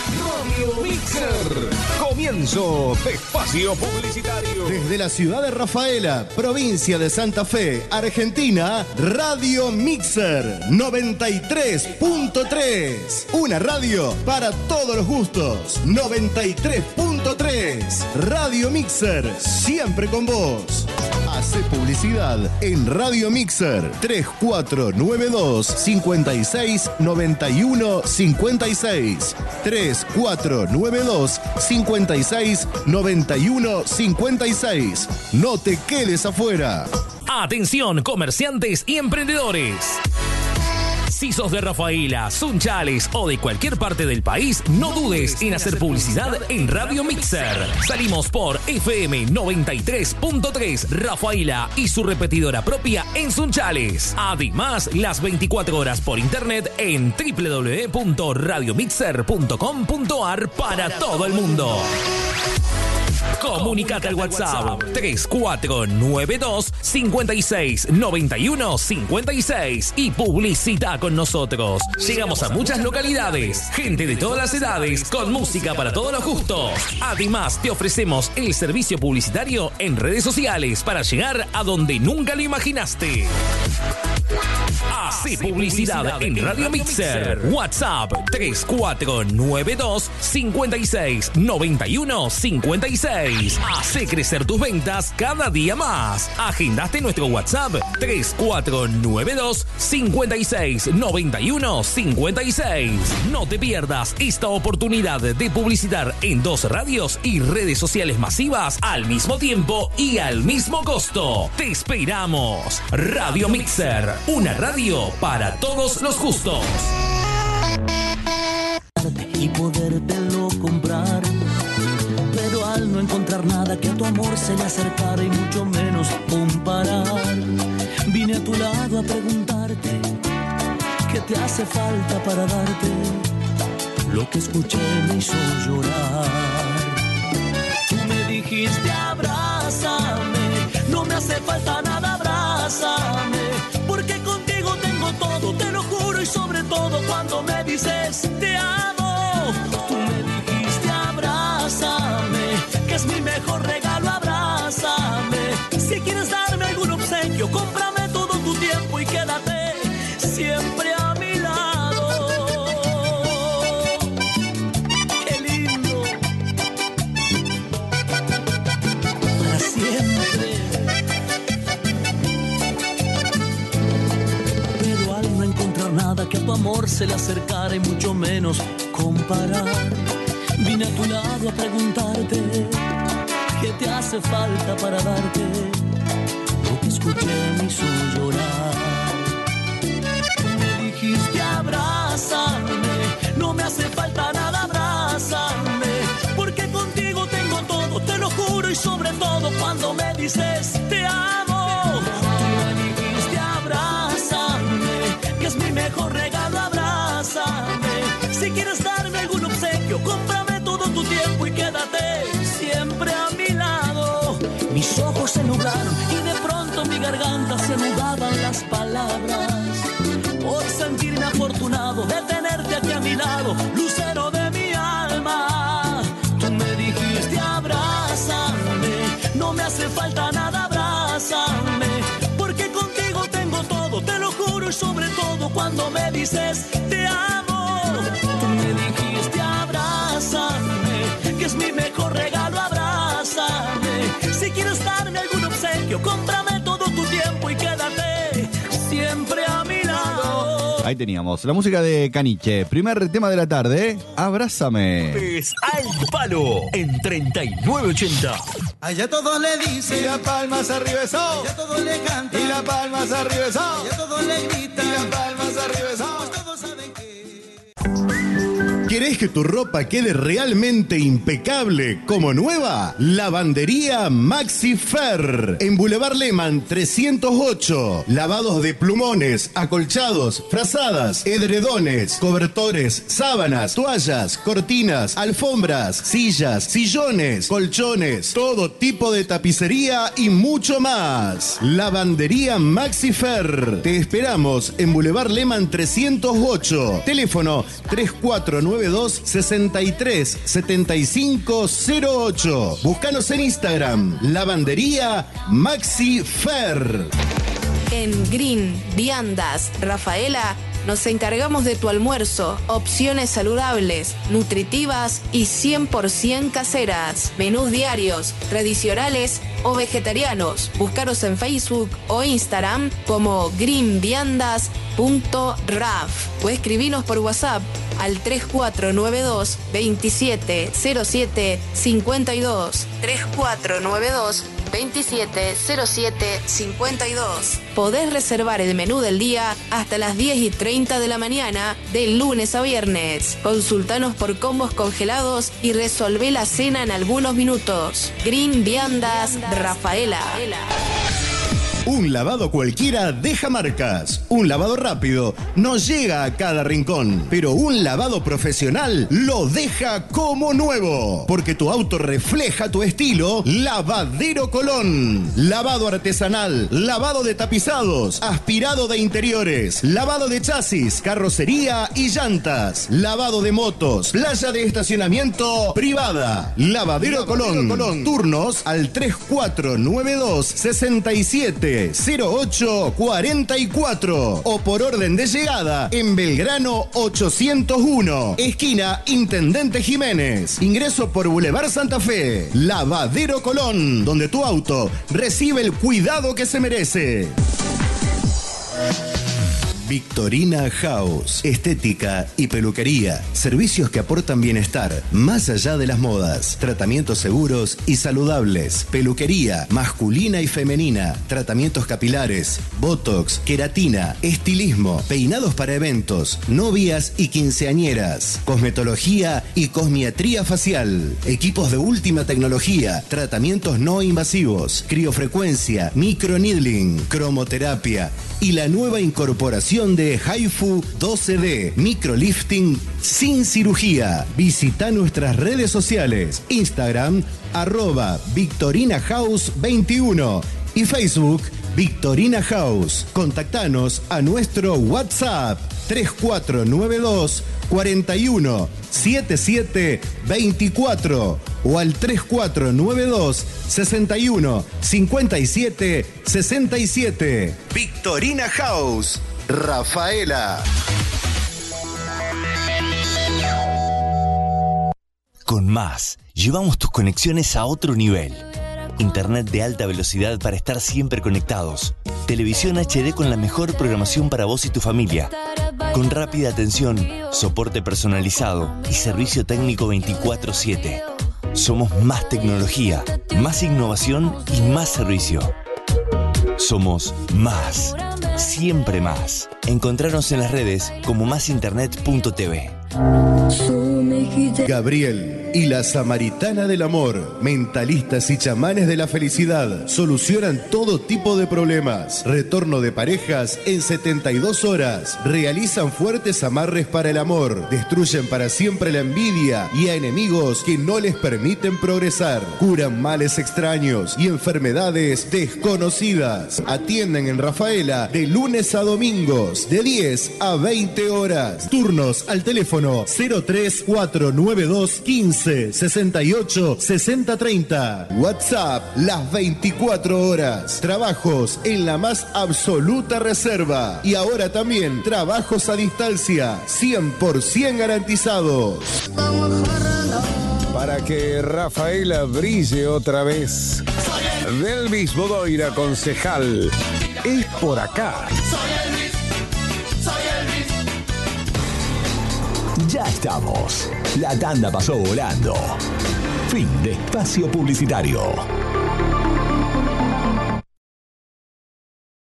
Radio Mixer. Comienzo de espacio publicitario. Desde la ciudad de Rafaela, provincia de Santa Fe, Argentina, Radio Mixer 93.3. Una radio para todos los gustos. 93.3. Radio Mixer, siempre con vos. Hace publicidad en Radio Mixer 3492 56 91 56 3492 56 91 56. No te quedes afuera. Atención, comerciantes y emprendedores. Si sos de Rafaela, Sunchales o de cualquier parte del país, no dudes en hacer publicidad en Radio Mixer. Salimos por FM 93.3 Rafaela y su repetidora propia en Sunchales. Además, las 24 horas por internet en www.radiomixer.com.ar para todo el mundo. Comunicate al WhatsApp 3492 56 91 56 y publicita con nosotros. Llegamos a muchas localidades, gente de todas las edades, con música para todos los gustos. Además, te ofrecemos el servicio publicitario en redes sociales para llegar a donde nunca lo imaginaste. Hacé publicidad en Radio Mixer. WhatsApp 3492 56 91 56. Hacé crecer tus ventas cada día más. Agendaste nuestro WhatsApp 3492 56 91 56. No te pierdas esta oportunidad de publicitar en 2 radios y redes sociales masivas al mismo tiempo y al mismo costo. Te esperamos. Radio Mixer, una radio para todos los gustos. Y podértelo comprar, pero al no encontrar nada que a tu amor se le acercara y mucho menos comparar, vine a tu lado a preguntarte qué te hace falta para darte. Lo que escuché me hizo llorar. Tú me dijiste abrázame, no me hace falta nada, abrázame, porque contigo tengo todo, te lo juro, y sobre todo cuando me dices te amo. Tú me dijiste abrázame, que es mi mejor regalo, abrázame. Si quieres darme algún obsequio, cómprame todo tu tiempo y quédate siempre a mi lado. Qué lindo, para siempre. Pero al no encontrar nada que a tu amor se le acercara y mucho menos comparar, vine a tu lado a preguntarte qué te hace falta para darte. Lo que escuché me hizo llorar. Me dijiste abrázame, no me hace falta nada, abrázame, porque contigo tengo todo, te lo juro, y sobre todo cuando me dices te amo. Tú me dijiste abrázame, que es mi mejor regalo, abrázame. Si quieres darme algún obsequio, cómprame todo tu tiempo y quédate siempre a mi lado. Mis ojos se nublaron y de pronto mi garganta se nudaban las palabras, por sentirme afortunado de tenerte aquí a mi lado, lucero de mi alma. Tú me dijiste abrázame, no me hace falta nada, abrázame, porque contigo tengo todo, te lo juro, y sobre todo cuando me dices te amo. Tú me dijiste abrázame, que es mi mejor regalo, abrázame. Si quieres darme algún obsequio, cómprame todo tu tiempo y quédate siempre a mi lado. Ahí teníamos la música de Caniche. Primer tema de la tarde, Abrázame. Es Al Palo en 3980. Allá todos le dicen, Y la palmas arriba eso. allá todos le cantan, Y la palmas arriba eso. allá todos le gritan, Y la palmas arriba eso. todos saben que... ¿Querés que tu ropa quede realmente impecable como nueva? Lavandería Maxi Fer en Boulevard Lehmann 308. Lavados de plumones, acolchados, frazadas, edredones, cobertores, sábanas, toallas, cortinas, alfombras, sillas, sillones, colchones, todo tipo de tapicería y mucho más. Lavandería Maxi Fer. Te esperamos en Boulevard Lehmann 308. Teléfono 3492 492 63 75 08. Búscanos en Instagram, Lavandería Maxi Fer. En Green Viandas Rafaela nos encargamos de tu almuerzo, opciones saludables, nutritivas y 100% caseras, menús diarios, tradicionales o vegetarianos. Búscanos en Facebook o Instagram como greenviandas.raf o escribinos por WhatsApp al 3492 2707 52 3492 270752. Podés reservar el menú del día hasta las 10:30 de la mañana, de lunes a viernes. Consultanos por combos congelados y resolvé la cena en algunos minutos. Green Viandas Rafaela. Un lavado cualquiera deja marcas. Un lavado rápido no llega a cada rincón, pero un lavado profesional lo deja como nuevo. Porque tu auto refleja tu estilo. Lavadero Colón. Lavado artesanal, lavado de tapizados, aspirado de interiores, lavado de chasis, carrocería y llantas, lavado de motos, playa de estacionamiento privada. Lavadero Colón. Turnos al 3492 67 0844 o por orden de llegada en Belgrano 801, esquina Intendente Jiménez. Ingreso por Boulevard Santa Fe. Lavadero Colón, donde tu auto recibe el cuidado que se merece. Victorina House, estética y peluquería, servicios que aportan bienestar, más allá de las modas, tratamientos seguros y saludables, peluquería masculina y femenina, tratamientos capilares, botox, queratina, estilismo, peinados para eventos, novias y quinceañeras, cosmetología y cosmiatría facial, equipos de última tecnología, tratamientos no invasivos, criofrecuencia, microneedling, cromoterapia y la nueva incorporación de HIFU 12D, microlifting sin cirugía. Visita nuestras redes sociales, Instagram, @VictorinaHouse21 y Facebook, Victorina House. Contactanos a nuestro WhatsApp 3492 41 77 24 o al 3492 61 57 67. Victorina House, Rafaela. Con Más, llevamos tus conexiones a otro nivel. Internet de alta velocidad para estar siempre conectados. Televisión HD con la mejor programación para vos y tu familia. Con rápida atención, soporte personalizado y servicio técnico 24/7. Somos más tecnología, más innovación y más servicio. Somos Más. Siempre más. Encontrarnos en las redes como másinternet.tv. Gabriel y la Samaritana del Amor, mentalistas y chamanes de la felicidad, solucionan todo tipo de problemas. Retorno de parejas en 72 horas. Realizan fuertes amarres para el amor. Destruyen para siempre la envidia y a enemigos que no les permiten progresar. Curan males extraños y enfermedades desconocidas. Atienden en Rafaela de lunes a domingos de 10 a 20 horas. Turnos al teléfono 03492 15 68 60 30. WhatsApp las 24 horas. Trabajos en la más absoluta reserva. Y ahora también trabajos a distancia 100% garantizados. Para que Rafaela brille otra vez. Delvis Bodoira, concejal. Es por acá. Ya estamos. La tanda pasó volando. Fin de espacio publicitario.